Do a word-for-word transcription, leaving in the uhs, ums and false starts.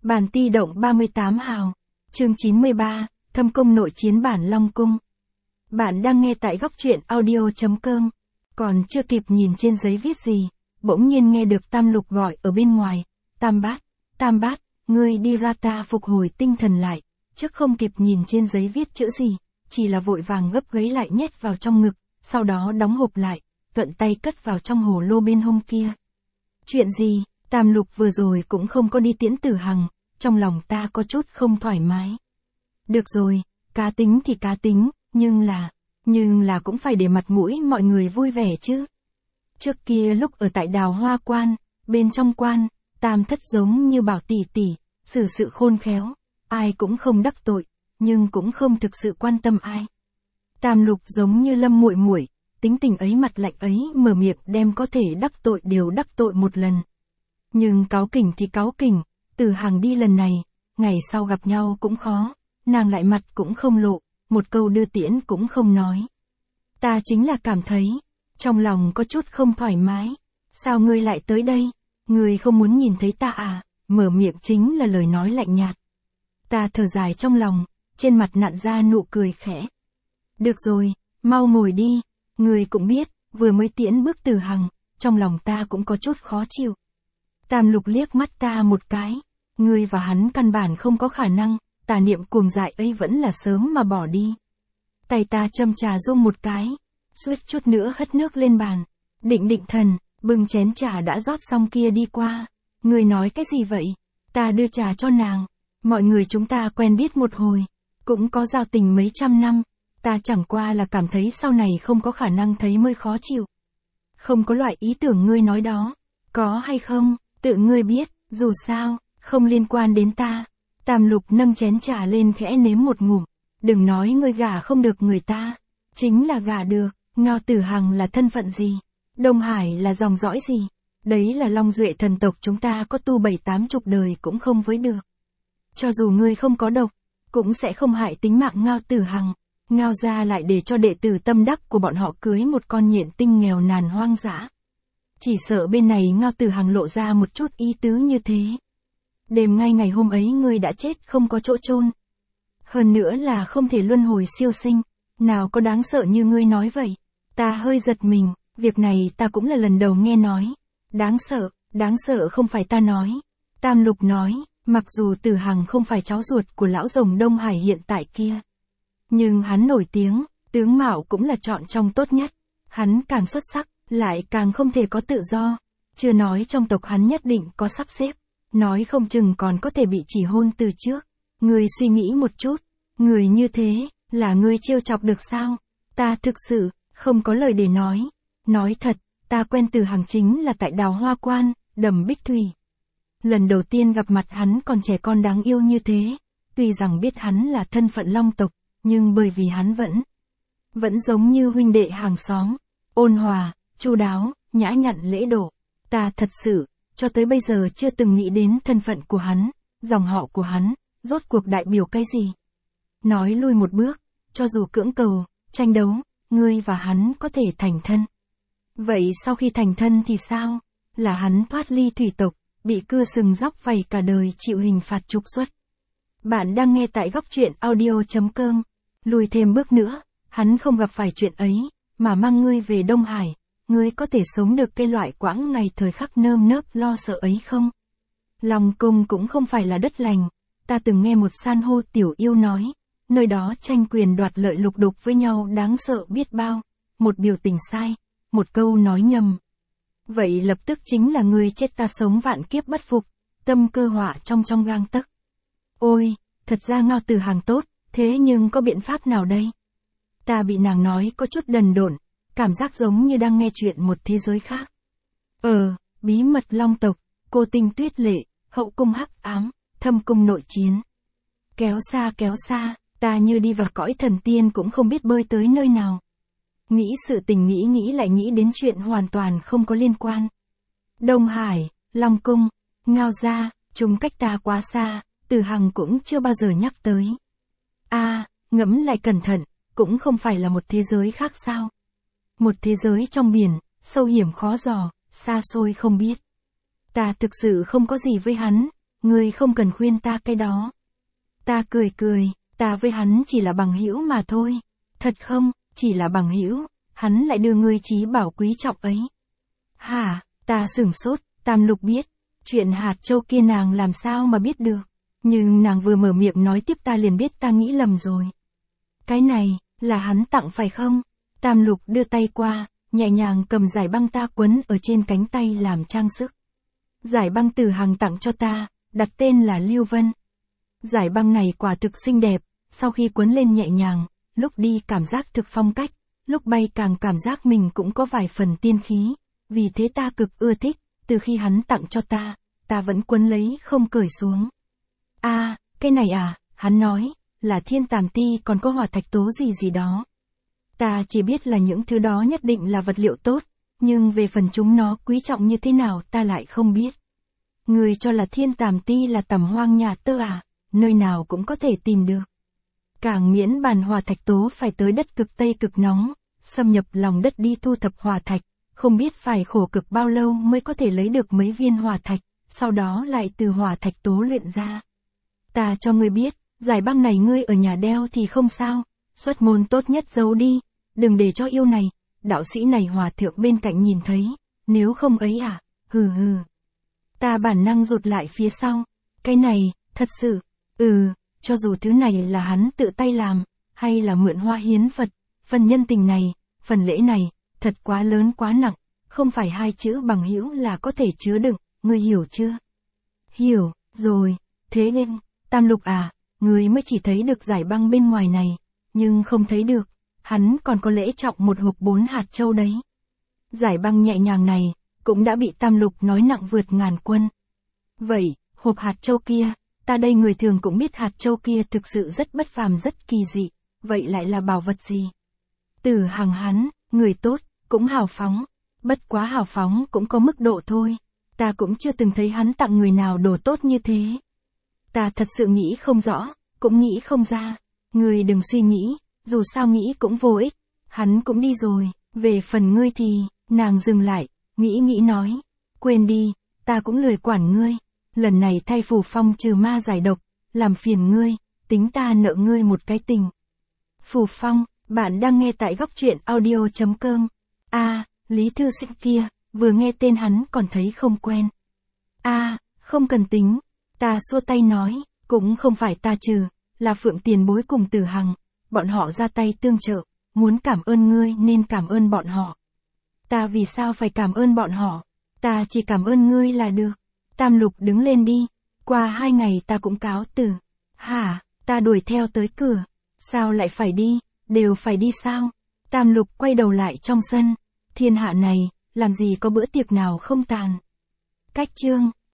Bản ti động ba mươi tám hào. Chương chín mươi ba, Thâm Cung nội chiến bản Long Cung. Bạn đang nghe tại góc truyện audio chấm com. Còn chưa kịp nhìn trên giấy viết gì, bỗng nhiên nghe được Tam Lục gọi ở bên ngoài. Tam bát, Tam bát, ngươi đi ra. Ta phục hồi tinh thần lại, trước không kịp nhìn trên giấy viết chữ gì, chỉ là vội vàng gấp gáy lại nhét vào trong ngực, sau đó đóng hộp lại, thuận tay cất vào trong hồ lô bên hông kia. Chuyện gì? Tam Lục vừa rồi cũng không có đi tiễn Tử Hằng, trong lòng ta có chút không thoải mái. Được rồi, cá tính thì cá tính, nhưng là, nhưng là cũng phải để mặt mũi mọi người vui vẻ chứ. Trước kia lúc ở tại Đào Hoa Quan, bên trong quan, Tam Thất giống như bảo tỷ tỷ, xử sự khôn khéo, ai cũng không đắc tội, nhưng cũng không thực sự quan tâm ai. Tam Lục giống như Lâm muội muội, tính tình ấy mặt lạnh ấy, mở miệng đem có thể đắc tội đều đắc tội một lần. Nhưng cáu kỉnh thì cáu kỉnh, Tử Hằng đi lần này, ngày sau gặp nhau cũng khó, nàng lại mặt cũng không lộ, một câu đưa tiễn cũng không nói. Ta chính là cảm thấy, trong lòng có chút không thoải mái, sao ngươi lại tới đây, ngươi không muốn nhìn thấy ta à, mở miệng chính là lời nói lạnh nhạt. Ta thở dài trong lòng, trên mặt nặn ra nụ cười khẽ. Được rồi, mau ngồi đi, ngươi cũng biết, vừa mới tiễn bước Tử Hằng, trong lòng ta cũng có chút khó chịu. Tam Lục liếc mắt ta một cái, ngươi và hắn căn bản không có khả năng, tà niệm cuồng dại ấy vẫn là sớm mà bỏ đi. Tay ta châm trà rung một cái, suýt chút nữa hất nước lên bàn, định định thần, bưng chén trà đã rót xong kia đi qua. Ngươi nói cái gì vậy? Ta đưa trà cho nàng, mọi người chúng ta quen biết một hồi, cũng có giao tình mấy trăm năm, ta chẳng qua là cảm thấy sau này không có khả năng thấy mới khó chịu. Không có loại ý tưởng ngươi nói đó, có hay không, tự ngươi biết, dù sao, không liên quan đến ta. Tam Lục nâng chén trà lên khẽ nếm một ngụm, đừng nói ngươi gả không được người ta, chính là gả được. Ngao Tử Hằng là thân phận gì? Đông Hải là dòng dõi gì? Đấy là Long Duệ thần tộc, chúng ta có tu bảy tám chục đời cũng không với được. Cho dù ngươi không có độc, cũng sẽ không hại tính mạng Ngao Tử Hằng. Ngao gia lại để cho đệ tử tâm đắc của bọn họ cưới một con nhện tinh nghèo nàn hoang dã. Chỉ sợ bên này Ngao Tử Hằng lộ ra một chút ý tứ như thế. Đêm ngay ngày hôm ấy ngươi đã chết không có chỗ chôn. Hơn nữa là không thể luân hồi siêu sinh, nào có đáng sợ như ngươi nói vậy. Ta hơi giật mình, việc này ta cũng là lần đầu nghe nói. Đáng sợ, đáng sợ không phải ta nói. Tam Lục nói, mặc dù Tử Hằng không phải cháu ruột của lão rồng Đông Hải hiện tại kia, nhưng hắn nổi tiếng, tướng mạo cũng là chọn trong tốt nhất. Hắn càng xuất sắc, lại càng không thể có tự do. Chưa nói trong tộc hắn nhất định có sắp xếp, nói không chừng còn có thể bị chỉ hôn từ trước. Ngươi suy nghĩ một chút, người như thế, là ngươi trêu chọc được sao? Ta thực sự, không có lời để nói. Nói thật, ta quen Tử Hằng chính là tại Đào Hoa Quan, đầm Bích Thủy. Lần đầu tiên gặp mặt hắn còn trẻ con đáng yêu như thế, tuy rằng biết hắn là thân phận Long tộc, nhưng bởi vì hắn vẫn, vẫn giống như huynh đệ hàng xóm, ôn hòa, chu đáo, nhã nhặn lễ độ. Ta thật sự, cho tới bây giờ chưa từng nghĩ đến thân phận của hắn, dòng họ của hắn, rốt cuộc đại biểu cái gì. Nói lui một bước, cho dù cưỡng cầu, tranh đấu, ngươi và hắn có thể thành thân. Vậy sau khi thành thân thì sao? Là hắn thoát ly thủy tộc, bị cưa sừng róc vầy cả đời chịu hình phạt trục xuất. Bạn đang nghe tại góc truyện audio chấm com. Lùi thêm bước nữa, hắn không gặp phải chuyện ấy, mà mang ngươi về Đông Hải, ngươi có thể sống được cái loại quãng ngày thời khắc nơm nớp lo sợ ấy không? Long Cung cũng không phải là đất lành, ta từng nghe một san hô tiểu yêu nói, nơi đó tranh quyền đoạt lợi lục đục với nhau đáng sợ biết bao, một biểu tình sai, một câu nói nhầm. Vậy lập tức chính là ngươi chết ta sống vạn kiếp bất phục, tâm cơ họa trong trong gang tấc. Ôi, thật ra Ngao Tử Hằng tốt, thế nhưng có biện pháp nào đây? Ta bị nàng nói có chút đần độn, cảm giác giống như đang nghe chuyện một thế giới khác. Ờ, bí mật Long tộc, cô tinh tuyết lệ, hậu cung hắc ám, thâm cung nội chiến. Kéo xa kéo xa, ta như đi vào cõi thần tiên cũng không biết bơi tới nơi nào. Nghĩ sự tình nghĩ nghĩ lại nghĩ đến chuyện hoàn toàn không có liên quan. Đông Hải, Long Cung, Ngao gia, chúng cách ta quá xa, Tử Hằng cũng chưa bao giờ nhắc tới. A, à, ngẫm lại cẩn thận, cũng không phải là một thế giới khác sao? Một thế giới trong biển, sâu hiểm khó dò, xa xôi không biết. Ta thực sự không có gì với hắn, ngươi không cần khuyên ta cái đó. Ta cười cười, ta với hắn chỉ là bằng hữu mà thôi. Thật không, chỉ là bằng hữu, hắn lại đưa ngươi trí bảo quý trọng ấy. Hả, ta sửng sốt, Tam Lục biết, chuyện hạt châu kia nàng làm sao mà biết được. Nhưng nàng vừa mở miệng nói tiếp ta liền biết ta nghĩ lầm rồi. Cái này, là hắn tặng phải không? Tam Lục đưa tay qua, nhẹ nhàng cầm giải băng ta quấn ở trên cánh tay làm trang sức. Giải băng Từ Hằng tặng cho ta, đặt tên là Lưu Vân. Giải băng này quả thực xinh đẹp, sau khi quấn lên nhẹ nhàng, lúc đi cảm giác thực phong cách, lúc bay càng cảm giác mình cũng có vài phần tiên khí, vì thế ta cực ưa thích, từ khi hắn tặng cho ta, ta vẫn quấn lấy không cởi xuống. A, à, cái này à, hắn nói, là thiên tàm ti còn có hỏa thạch tố gì gì đó. Ta chỉ biết là những thứ đó nhất định là vật liệu tốt, nhưng về phần chúng nó quý trọng như thế nào ta lại không biết. Người cho là thiên tàm ti là tầm hoang nhà tơ à, nơi nào cũng có thể tìm được. Càng miễn bàn hỏa thạch tố phải tới đất cực Tây cực nóng, xâm nhập lòng đất đi thu thập hỏa thạch, không biết phải khổ cực bao lâu mới có thể lấy được mấy viên hỏa thạch, sau đó lại từ hỏa thạch tố luyện ra. Ta cho ngươi biết, giải băng này ngươi ở nhà đeo thì không sao, xuất môn tốt nhất giấu đi, đừng để cho yêu này, đạo sĩ này hòa thượng bên cạnh nhìn thấy, nếu không ấy à, hừ hừ. Ta bản năng rụt lại phía sau, cái này, thật sự, ừ, cho dù thứ này là hắn tự tay làm, hay là mượn hoa hiến Phật, phần nhân tình này, phần lễ này, thật quá lớn quá nặng, không phải hai chữ bằng hữu là có thể chứa đựng, ngươi hiểu chưa? Hiểu, rồi, thế nên, Tam Lục à, ngươi mới chỉ thấy được giải băng bên ngoài này, nhưng không thấy được, hắn còn có lễ trọng một hộp bốn hạt châu đấy. Giải băng nhẹ nhàng này, cũng đã bị Tam Lục nói nặng vượt ngàn quân. Vậy, hộp hạt châu kia, ta đây người thường cũng biết hạt châu kia thực sự rất bất phàm rất kỳ dị, vậy lại là bảo vật gì? Từ Hằng hắn, người tốt, cũng hào phóng, bất quá hào phóng cũng có mức độ thôi, ta cũng chưa từng thấy hắn tặng người nào đồ tốt như thế. Ta thật sự nghĩ không rõ, cũng nghĩ không ra, người đừng suy nghĩ, dù sao nghĩ cũng vô ích, hắn cũng đi rồi, về phần ngươi thì, nàng dừng lại, nghĩ nghĩ nói, quên đi, ta cũng lười quản ngươi, lần này thay Phù Phong trừ ma giải độc, làm phiền ngươi, tính ta nợ ngươi một cái tình. Phù Phong, bạn đang nghe tại góc truyện audio chấm com. A, à, Lý Thư Sinh kia, vừa nghe tên hắn còn thấy không quen. A, à, không cần tính, ta xua tay nói, cũng không phải ta trừ, là Phượng tiền bối cùng Tử Hằng, bọn họ ra tay tương trợ, muốn cảm ơn ngươi nên cảm ơn bọn họ. Ta vì sao phải cảm ơn bọn họ, ta chỉ cảm ơn ngươi là được. Tam Lục đứng lên đi, qua hai ngày ta cũng cáo từ. Hả, ta đuổi theo tới cửa, sao lại phải đi, đều phải đi sao? Tam Lục quay đầu lại trong sân, thiên hạ này, làm gì có bữa tiệc nào không tàn. Cách chương